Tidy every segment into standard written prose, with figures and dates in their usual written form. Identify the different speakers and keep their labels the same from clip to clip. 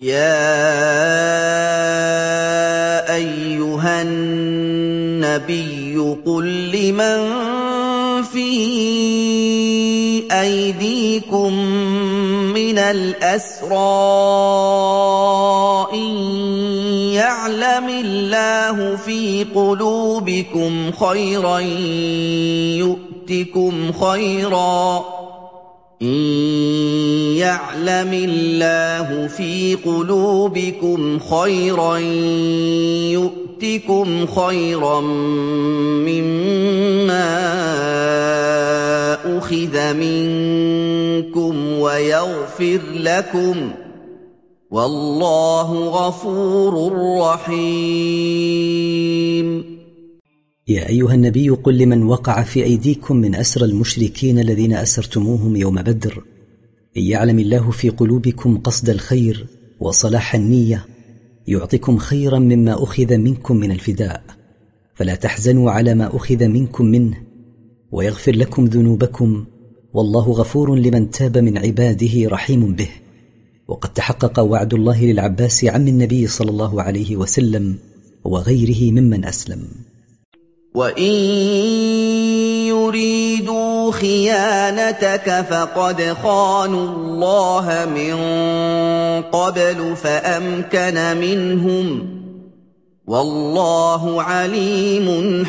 Speaker 1: يا أيها النبي قل لمن في أيديكم من الأسرى إن يعلم الله في قلوبكم خيرا يؤتكم خيرا مما أخذ منكم ويغفر لكم والله غفور رحيم.
Speaker 2: يا أيها النبي قل لمن وقع في أيديكم من أسرى المشركين الذين أسرتموهم يوم بدر إن يعلم الله في قلوبكم قصد الخير وصلاح النية يعطكم خيرا مما أخذ منكم من الفداء، فلا تحزنوا على ما أخذ منكم منه ويغفر لكم ذنوبكم والله غفور لمن تاب من عباده رحيم به. وقد تحقق وعد الله للعباس عم النبي صلى الله عليه وسلم وغيره ممن أسلم.
Speaker 1: وإن يريدوا خيانتك فقد خانوا الله من قبل فأمكن منهم والله عليم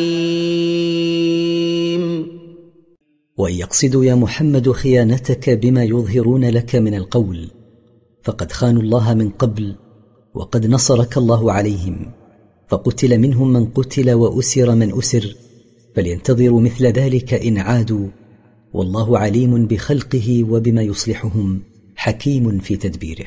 Speaker 1: حكيم.
Speaker 2: وإن يقصدوا يا محمد خيانتك بما يظهرون لك من القول فقد خانوا الله من قبل وقد نصرك الله عليهم، فقتل منهم من قتل وأسر من أسر، فلينتظروا مثل ذلك إن عادوا، والله عليم بخلقه وبما يصلحهم حكيم في تدبيره.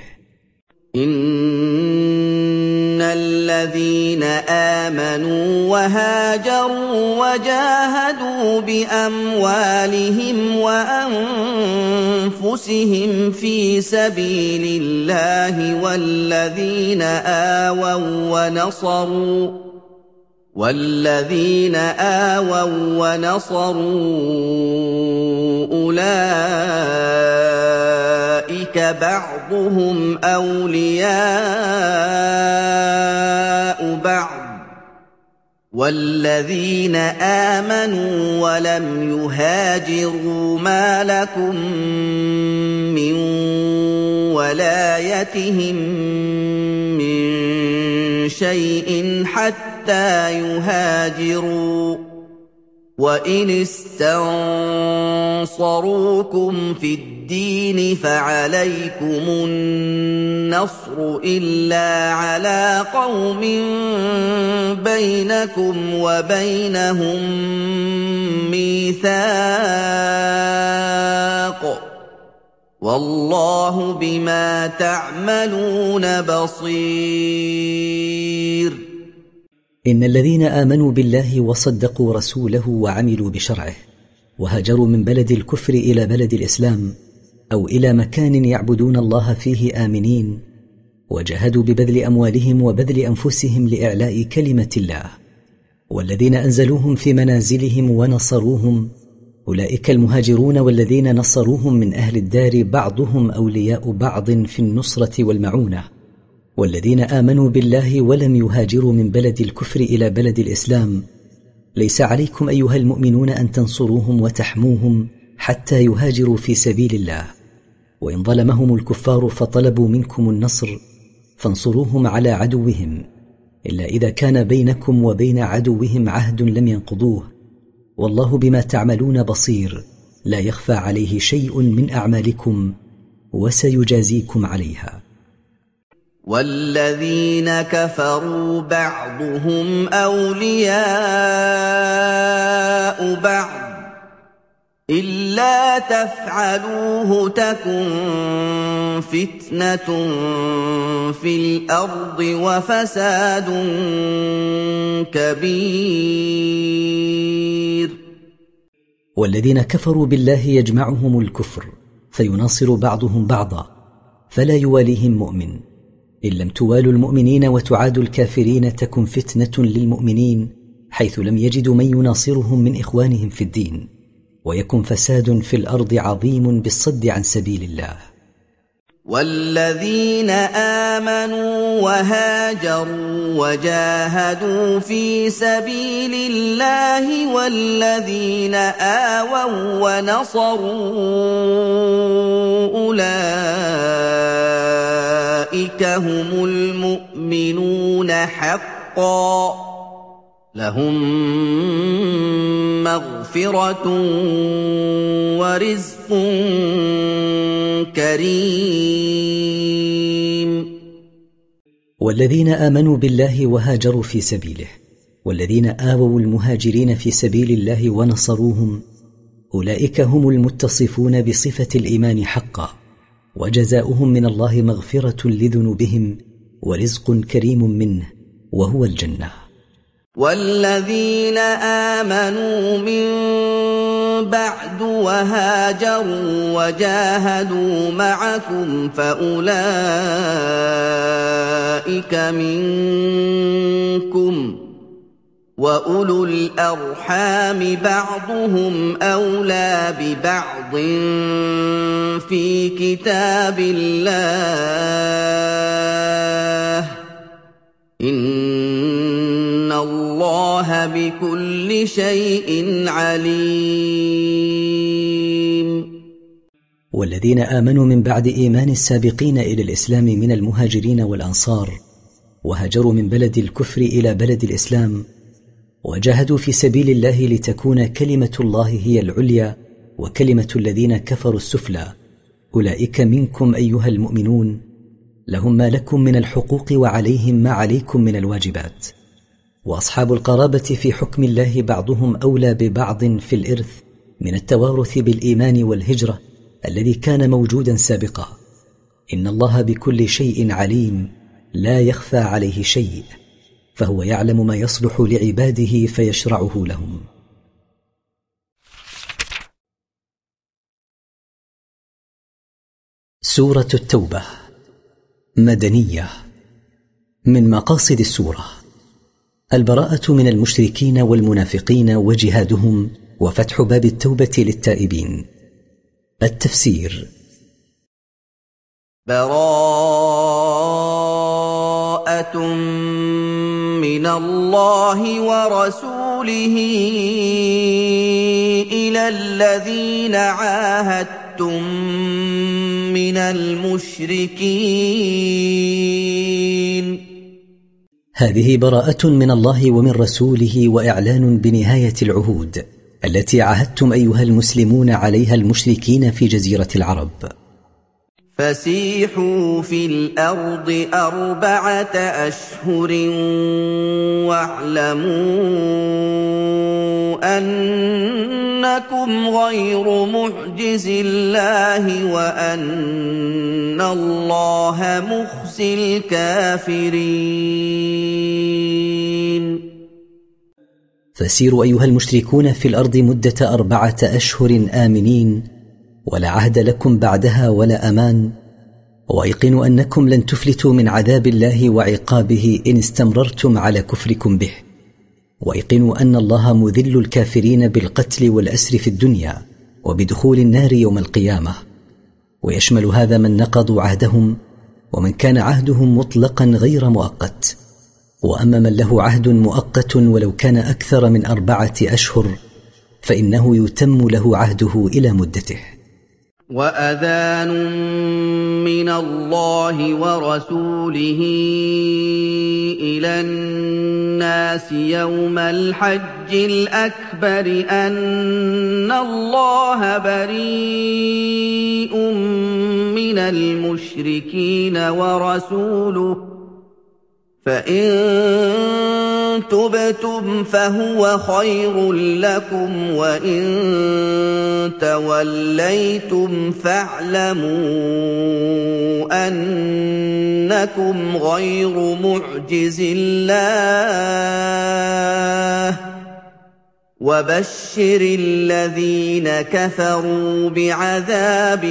Speaker 1: إن الذين آمنوا وهاجروا وجاهدوا بأموالهم وأنفسهم في سبيل الله والذين آووا ونصروا أولئك بعضهم أولياء بعض والذين آمنوا ولم يهاجروا ما لكم من ولايتهم من شيء حتى يهاجروا، وإن استنصروكم في الدين فعليكم النصر إلا على قوم بينكم وبينهم ميثاق والله بما تعملون بصير.
Speaker 2: إن الذين آمنوا بالله وصدقوا رسوله وعملوا بشرعه وهاجروا من بلد الكفر إلى بلد الإسلام أو إلى مكان يعبدون الله فيه آمنين وجاهدوا ببذل أموالهم وبذل أنفسهم لإعلاء كلمة الله، والذين أنزلوهم في منازلهم ونصروهم أولئك المهاجرون والذين نصروهم من أهل الدار بعضهم أولياء بعض في النصرة والمعونة، والذين آمنوا بالله ولم يهاجروا من بلد الكفر إلى بلد الإسلام ليس عليكم أيها المؤمنون أن تنصروهم وتحموهم حتى يهاجروا في سبيل الله، وإن ظلمهم الكفار فطلبوا منكم النصر فانصروهم على عدوهم إلا إذا كان بينكم وبين عدوهم عهد لم ينقضوه، والله بما تعملون بصير لا يخفى عليه شيء من أعمالكم وسيجازيكم عليها.
Speaker 1: والذين كفروا بعضهم أولياء بعض إلا تفعلوه تكن فتنة في الأرض وفساد كبير.
Speaker 2: والذين كفروا بالله يجمعهم الكفر فيناصر بعضهم بعضا فلا يواليهم مؤمن، إن لم توالوا المؤمنين وتعادوا الكافرين تكن فتنة للمؤمنين حيث لم يجدوا من يناصرهم من إخوانهم في الدين، ويكن فساد في الأرض عظيم بالصد عن سبيل الله.
Speaker 1: والذين آمنوا وهاجروا وجاهدوا في سبيل الله والذين آووا ونصروا أولئك هم المؤمنون حقا لهم مغفرة ورزق كريم.
Speaker 2: والذين آمنوا بالله وهاجروا في سبيله والذين آووا المهاجرين في سبيل الله ونصروهم أولئك هم المتصفون بصفة الإيمان حقا، وجزاؤهم من الله مغفرة لذنوبهم ورزق كريم منه وهو الجنة.
Speaker 1: والذين آمنوا من بعد وهاجروا وجاهدوا معكم فأولئك منكم وأولو الأرحام بعضهم أولى ببعض في كتاب الله إن الله بكل شيء عليم.
Speaker 2: والذين آمنوا من بعد إيمان السابقين إلى الإسلام من المهاجرين والأنصار وهاجروا من بلد الكفر إلى بلد الإسلام وجاهدوا في سبيل الله لتكون كلمة الله هي العليا وكلمة الذين كفروا السفلى أولئك منكم أيها المؤمنون لهم ما لكم من الحقوق وعليهم ما عليكم من الواجبات. وأصحاب القرابة في حكم الله بعضهم أولى ببعض في الإرث من التوارث بالإيمان والهجرة الذي كان موجودا سابقا. إن الله بكل شيء عليم لا يخفى عليه شيء، فهو يعلم ما يصلح لعباده فيشرعه لهم. سورة التوبة مدنية. من مقاصد السورة البراءة من المشركين والمنافقين وجهادهم وفتح باب التوبة للتائبين. التفسير:
Speaker 1: براءة من الله ورسوله إلى الذين عاهدتم من المشركين.
Speaker 2: هذه براءة من الله ومن رسوله وإعلان بنهاية العهود التي عاهدتم أيها المسلمون عليها المشركين في جزيرة العرب.
Speaker 1: فسيحوا في الأرض 4 أشهر واعلموا أنكم غير معجز الله وأن الله مخزي الكافرين.
Speaker 2: فسيروا أيها المشركون في الأرض مدة 4 أشهر آمنين ولا عهد لكم بعدها ولا أمان، وأيقنوا أنكم لن تفلتوا من عذاب الله وعقابه إن استمررتم على كفركم به، وأيقنوا أن الله مذل الكافرين بالقتل والأسر في الدنيا وبدخول النار يوم القيامة. ويشمل هذا من نقضوا عهدهم ومن كان عهدهم مطلقا غير مؤقت. وأما من له عهد مؤقت ولو كان أكثر من 4 أشهر فإنه يتم له عهده إلى مدته.
Speaker 1: وأذان من الله ورسوله إلى الناس يوم الحج الأكبر أن الله بريء من المشركين ورسوله فإن تبتم فهو خير لكم وإن توليتم فاعلموا أنكم غير معجز الله وبشر الذين كفروا بعذاب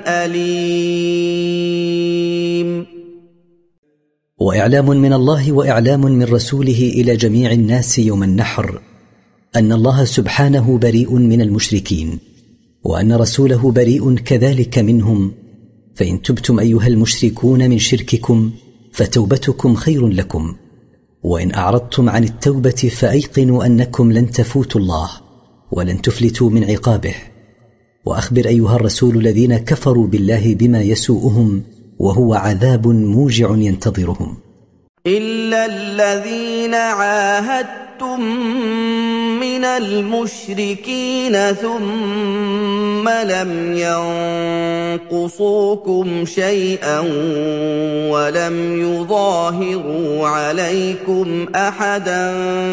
Speaker 1: أليم.
Speaker 2: وإعلام من الله وإعلام من رسوله إلى جميع الناس يوم النحر أن الله سبحانه بريء من المشركين وأن رسوله بريء كذلك منهم، فإن تبتم أيها المشركون من شرككم فتوبتكم خير لكم، وإن أعرضتم عن التوبة فأيقنوا أنكم لن تفوتوا الله ولن تفلتوا من عقابه. وأخبر أيها الرسول الذين كفروا بالله بما يسوءهم وهو عذاب موجع ينتظرهم.
Speaker 1: إلا الذين عاهدتم من المشركين ثم لم ينقصوكم شيئا ولم يظاهروا عليكم أحدا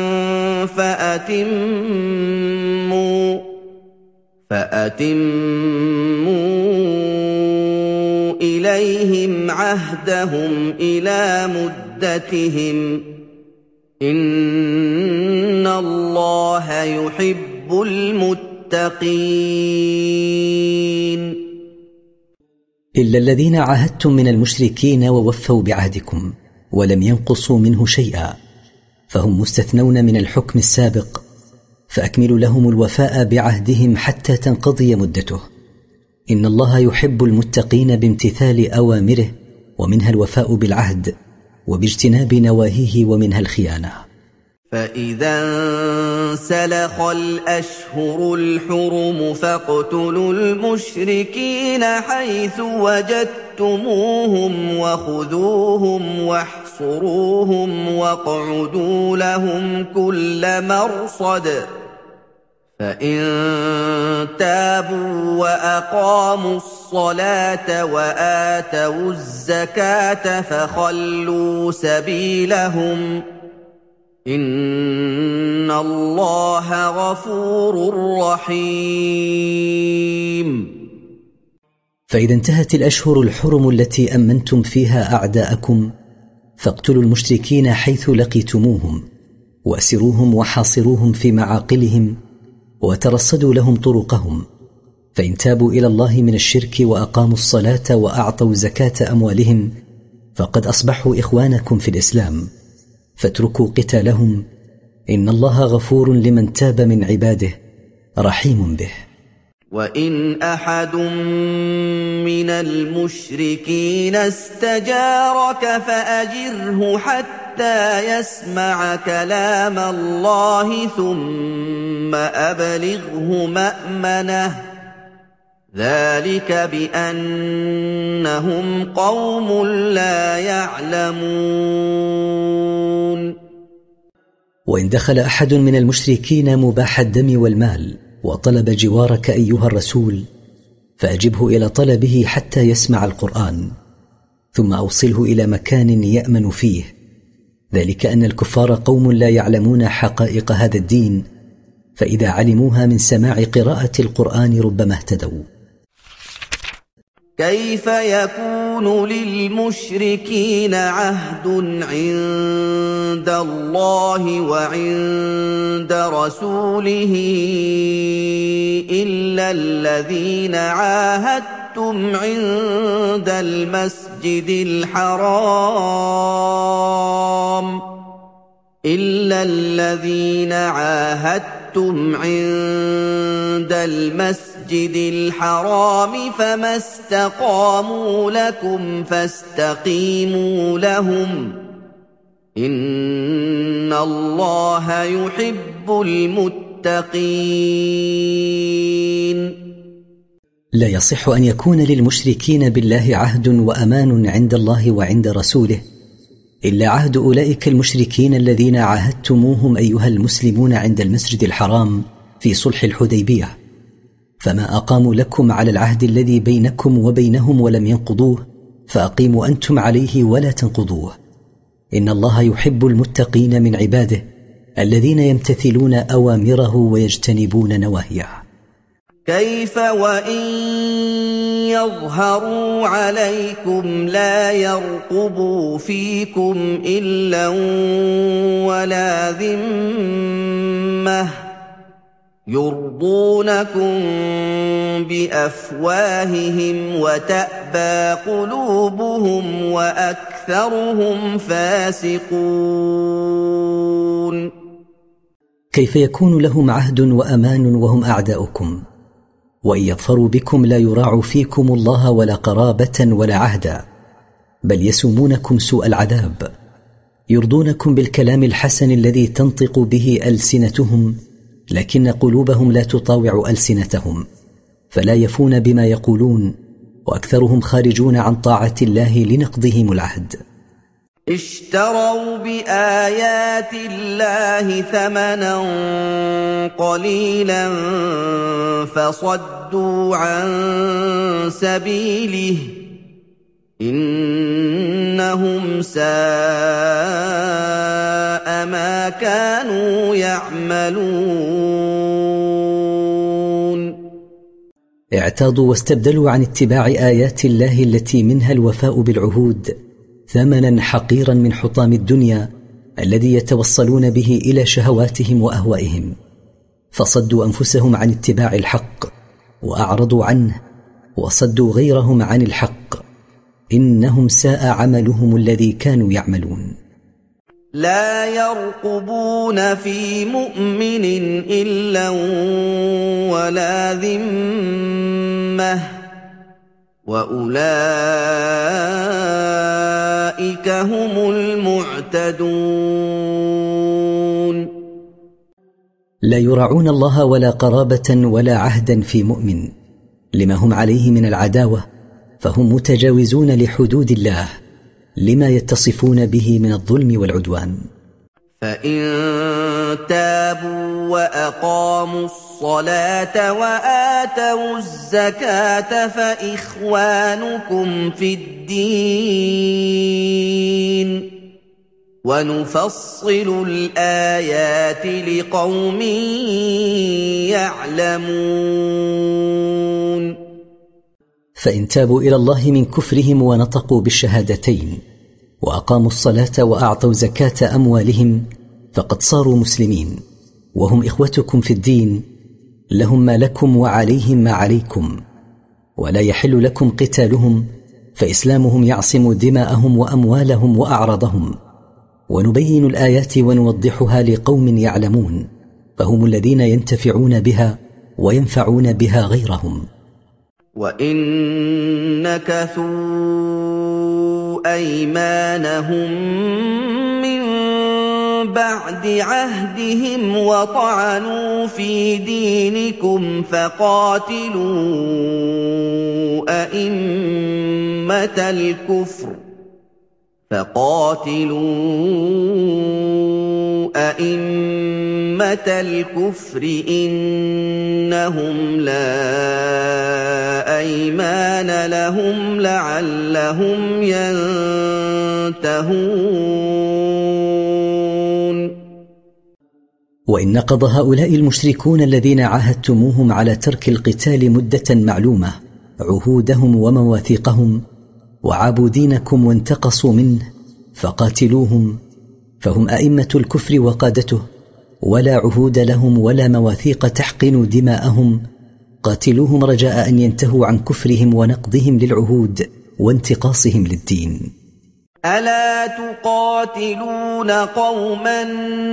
Speaker 1: فأتموا إليهم عهدهم إلى مدتهم إن الله يحب المتقين.
Speaker 2: إلا الذين عاهدتم من المشركين ووفوا بعهدكم ولم ينقصوا منه شيئا فهم مستثنون من الحكم السابق، فأكملوا لهم الوفاء بعهدهم حتى تنقضي مدته. إن الله يحب المتقين بامتثال أوامره، ومنها الوفاء بالعهد وباجتناب نواهيه، ومنها الخيانة.
Speaker 1: فإذا انسلخ الأشهر الحرم فاقتلوا المشركين حيث وجدتموهم وخذوهم واحصروهم واقعدوا لهم كل مرصد، فإن تابوا وأقاموا الصلاة وآتوا الزكاة فخلوا سبيلهم إن الله غفور رحيم.
Speaker 2: فإذا انتهت الأشهر الحرم التي أمنتم فيها أعداءكم فاقتلوا المشركين حيث لقيتموهم وأسروهم وحاصروهم في معاقلهم وترصدوا لهم طرقهم، فإن تابوا إلى الله من الشرك وأقاموا الصلاة وأعطوا زكاة أموالهم فقد أصبحوا إخوانكم في الإسلام، فاتركوا قتالهم إن الله غفور لمن تاب من عباده رحيم به.
Speaker 1: وإن أحد من المشركين استجارك فأجره حتى يسمع كلام الله ثم أبلغه مأمنه، ذلك بأنهم قوم لا يعلمون.
Speaker 2: وإن دخل أحد من المشركين مباح الدم والمال وطلب جوارك أيها الرسول فأجبه إلى طلبه حتى يسمع القرآن، ثم أوصله إلى مكان يأمن فيه، ذلك أن الكفار قوم لا يعلمون حقائق هذا الدين، فإذا علموها من سماع قراءة القرآن ربما اهتدوا.
Speaker 1: كيف يكون للمشركين عهد عند الله وعند رسوله إلا الذين عاهدتم عند المسجد الحرام فما استقاموا لكم فاستقيموا لهم إن الله يحب المتقين.
Speaker 2: لا يصح أن يكون للمشركين بالله عهد وأمان عند الله وعند رسوله إلا عهد أولئك المشركين الذين عاهدتموهم أيها المسلمون عند المسجد الحرام في صلح الحديبية، فما أقاموا لكم على العهد الذي بينكم وبينهم ولم ينقضوه فأقيموا أنتم عليه ولا تنقضوه. إن الله يحب المتقين من عباده الذين يمتثلون أوامره ويجتنبون نواهيه.
Speaker 1: كيف وإن يظهروا عليكم لا يرقبوا فيكم إلا ولا ذمة يرضونكم بأفواههم وتأبى قلوبهم وأكثرهم فاسقون.
Speaker 2: كيف يكون لهم عهد وأمان وهم أعداؤكم؟ وإن يظفروا بكم لا يراعوا فيكم الله ولا قرابة ولا عهدا، بل يسومونكم سوء العذاب، يرضونكم بالكلام الحسن الذي تنطق به ألسنتهم، لكن قلوبهم لا تطاوع ألسنتهم، فلا يفون بما يقولون، وأكثرهم خارجون عن طاعة الله لنقضهم العهد.
Speaker 1: اشتروا بآيات الله ثمنا قليلا فصدوا عن سبيله، إنهم ساء ما كانوا يعملون.
Speaker 2: اعتاضوا واستبدلوا عن اتباع آيات الله التي منها الوفاء بالعهود ثمنا حقيرا من حطام الدنيا الذي يتوصلون به إلى شهواتهم وأهوائهم، فصدوا أنفسهم عن اتباع الحق وأعرضوا عنه، وصدوا غيرهم عن الحق، إنهم ساء عملهم الذي كانوا يعملون.
Speaker 1: لا يرقبون في مؤمن إلا ولا ذمة، وأولئك هم المعتدون.
Speaker 2: لا يراعون الله ولا قرابة ولا عهدا في مؤمن لما هم عليه من العداوة، فهم متجاوزون لحدود الله لما يتصفون به من الظلم والعدوان.
Speaker 1: فإن تابوا وأقاموا الصلاة وآتوا الزكاة فإخوانكم في الدين، ونفصل الآيات لقوم يعلمون.
Speaker 2: فإن تابوا إلى الله من كفرهم ونطقوا بالشهادتين وأقاموا الصلاة وأعطوا زكاة أموالهم فقد صاروا مسلمين، وهم إخوتكم في الدين، لهم ما لكم وعليهم ما عليكم، ولا يحل لكم قتالهم، فإسلامهم يعصم دماءهم وأموالهم وأعراضهم. ونبين الآيات ونوضحها لقوم يعلمون، فهم الذين ينتفعون بها وينفعون بها غيرهم.
Speaker 1: وإن نكثوا أيمانهم من بعد عهدهم وطعنوا في دينكم فقاتلوا أئمة الكفر إنهم لا أيمان لهم لعلهم ينتهون.
Speaker 2: وإن نقض هؤلاء المشركون الذين عاهدتموهم على ترك القتال مدة معلومة عهودهم ومواثيقهم، وعابوا دينكم وانتقصوا منه، فقاتلوهم، فهم أئمة الكفر وقادته، ولا عهود لهم ولا مواثيق تحقن دماءهم، قاتلوهم رجاء أن ينتهوا عن كفرهم ونقضهم للعهود وانتقاصهم للدين.
Speaker 1: ألا تقاتلون قوما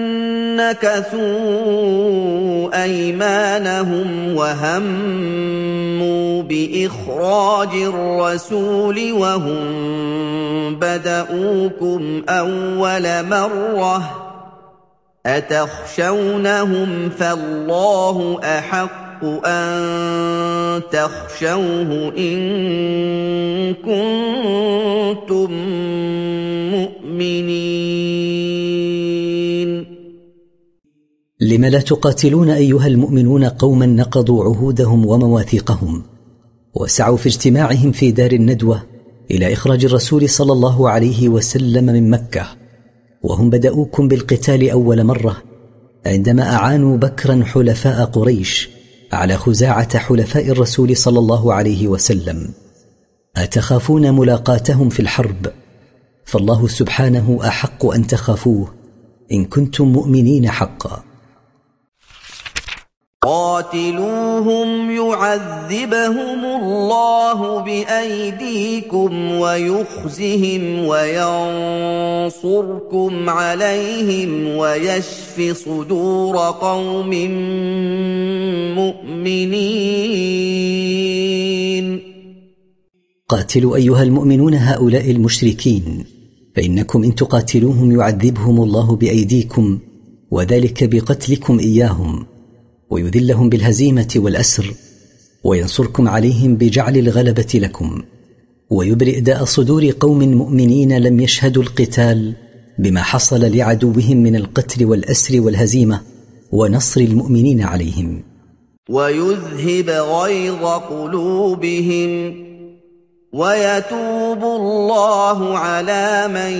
Speaker 1: نكثوا أيمانهم وهموا بإخراج الرسول وهم بدؤوكم أول مرة أتخشونهم فالله أحق أن تخشوه إن كنتم مؤمنين.
Speaker 2: لم لا تقاتلون أيها المؤمنون قوما نقضوا عهودهم ومواثيقهم وسعوا في اجتماعهم في دار الندوة إلى إخراج الرسول صلى الله عليه وسلم من مكة، وهم بدأوكم بالقتال أول مرة عندما أعانوا بكرا حلفاء قريش على خزاعة حلفاء الرسول صلى الله عليه وسلم. أتخافون ملاقاتهم في الحرب؟ فالله سبحانه أحق أن تخافوه إن كنتم مؤمنين حقا.
Speaker 1: قاتلوهم يعذبهم الله بأيديكم ويخزهم وينصركم عليهم ويشف صدور قوم مؤمنين.
Speaker 2: قاتلوا أيها المؤمنون هؤلاء المشركين، فإنكم إن تقاتلوهم يعذبهم الله بأيديكم، وذلك بقتلكم إياهم، ويذلهم بالهزيمة والأسر، وينصركم عليهم بجعل الغلبة لكم، ويبرئ داء صدور قوم مؤمنين لم يشهدوا القتال بما حصل لعدوهم من القتل والأسر والهزيمة ونصر المؤمنين عليهم.
Speaker 1: ويذهب غيظ قلوبهم ويتوب الله على من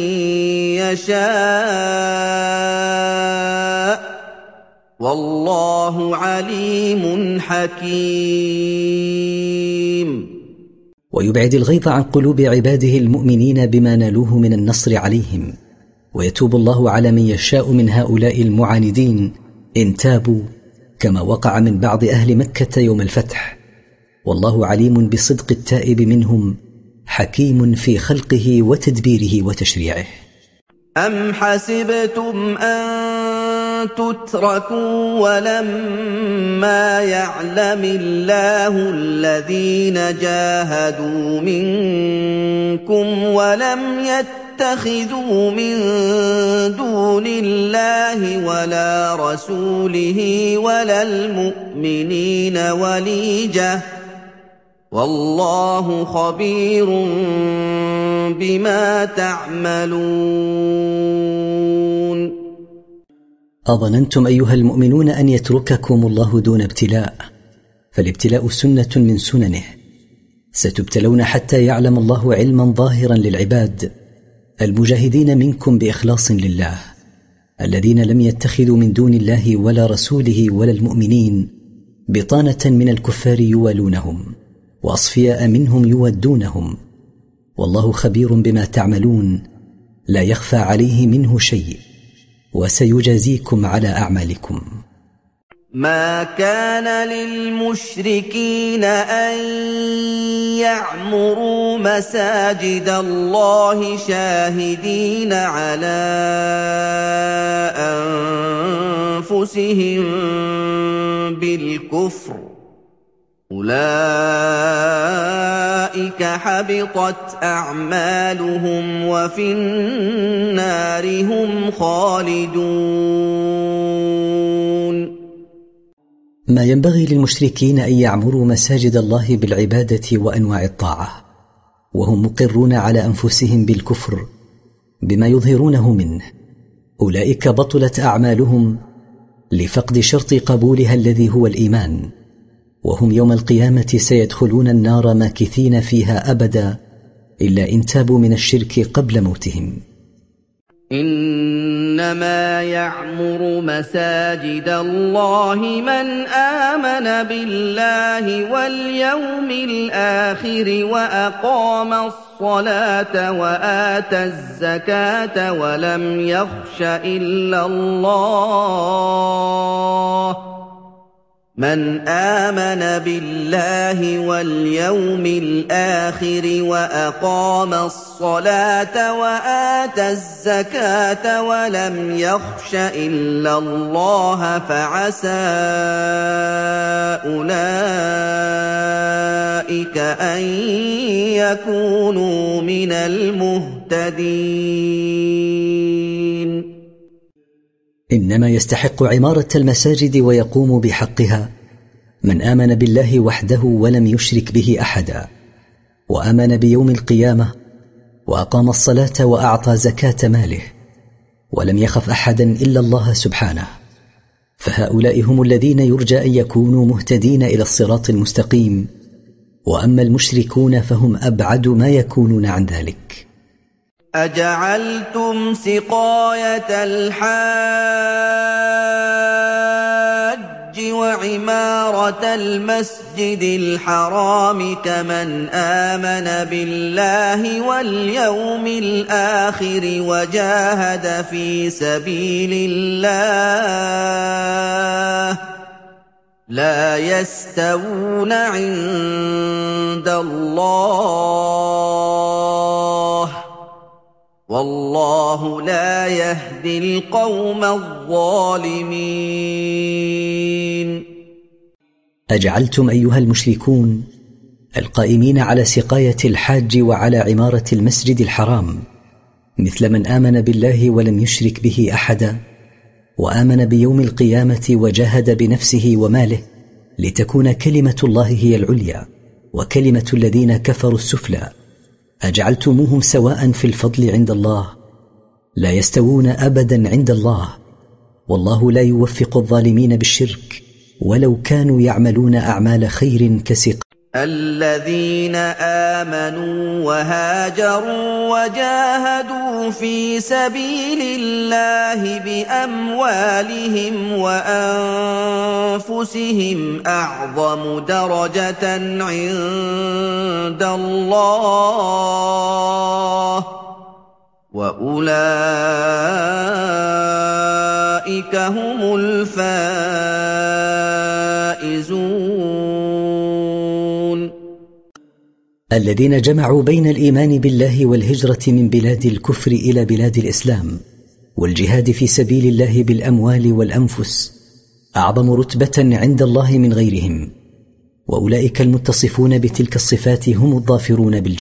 Speaker 1: يشاء والله عليم حكيم.
Speaker 2: ويبعد الغيظ عن قلوب عباده المؤمنين بما نالوه من النصر عليهم، ويتوب الله على من يشاء من هؤلاء المعاندين إن تابوا، كما وقع من بعض أهل مكة يوم الفتح. والله عليم بصدق التائب منهم، حكيم في خلقه وتدبيره وتشريعه.
Speaker 1: أم حسبتم أن تتركوا ولما يعلم الله الذين جاهدوا منكم ولم يتخذوا من دون الله ولا رسوله ولا المؤمنين وليجة والله خبير بما تعملون.
Speaker 2: أظننتم أيها المؤمنون أن يترككم الله دون ابتلاء؟ فالابتلاء سنة من سننه، ستبتلون حتى يعلم الله علما ظاهرا للعباد المجاهدين منكم بإخلاص لله، الذين لم يتخذوا من دون الله ولا رسوله ولا المؤمنين بطانة من الكفار يوالونهم، وأصفياء منهم يودونهم، والله خبير بما تعملون، لا يخفى عليه منه شيء، وسيجازيكم على أعمالكم.
Speaker 1: ما كان للمشركين أن يعمروا مساجد الله شاهدين على أنفسهم بالكفر، أولئك حبطت أعمالهم وفي النار هم خالدون.
Speaker 2: ما ينبغي للمشركين أن يعمروا مساجد الله بالعبادة وأنواع الطاعة، وهم مقرون على أنفسهم بالكفر بما يظهرونه منه، أولئك بطلت أعمالهم لفقد شرط قبولها الذي هو الإيمان، وهم يوم القيامة سيدخلون النار ماكثين فيها أبدا إلا إن تابوا من الشرك قبل موتهم.
Speaker 1: إنما يعمر مساجد الله من آمن بالله واليوم الآخر وأقام الصلاة وآتى الزكاة ولم يخش إلا الله، من آمن بالله واليوم الآخر وأقام الصلاة وآتى الزكاة ولم يخش إلا الله فعسى أولئك أن يكونوا من المهتدين.
Speaker 2: إنما يستحق عمارة المساجد ويقوم بحقها من آمن بالله وحده ولم يشرك به أحدا، وآمن بيوم القيامة، وأقام الصلاة وأعطى زكاة ماله، ولم يخف أحدا إلا الله سبحانه، فهؤلاء هم الذين يرجى أن يكونوا مهتدين إلى الصراط المستقيم. وأما المشركون فهم أبعد ما يكونون عن ذلك.
Speaker 1: أجعلتم سقاية الحاج وعمارة المسجد الحرام كمن آمن بالله واليوم الآخر وجاهد في سبيل الله لا يستوون عند الله والله لا يهدي القوم الظالمين.
Speaker 2: أجعلتم أيها المشركون القائمين على سقاية الحاج وعلى عمارة المسجد الحرام مثل من آمن بالله ولم يشرك به أحدا وآمن بيوم القيامة وجاهد بنفسه وماله لتكون كلمة الله هي العليا وكلمة الذين كفروا السفلى، أجعلتموهم سواء في الفضل عند الله؟ لا يستوون أبدا عند الله، والله لا يوفق الظالمين بالشرك ولو كانوا يعملون أعمال خير كسقاية.
Speaker 1: الذين آمنوا وهاجروا وجاهدوا في سبيل الله بأموالهم وأنفسهم أعظم درجة عند الله وأولئك هم الفائزون.
Speaker 2: الذين جمعوا بين الإيمان بالله والهجرة من بلاد الكفر إلى بلاد الإسلام والجهاد في سبيل الله بالأموال والأنفس أعظم رتبة عند الله من غيرهم، وأولئك المتصفون بتلك الصفات هم الظافرون بالجنة.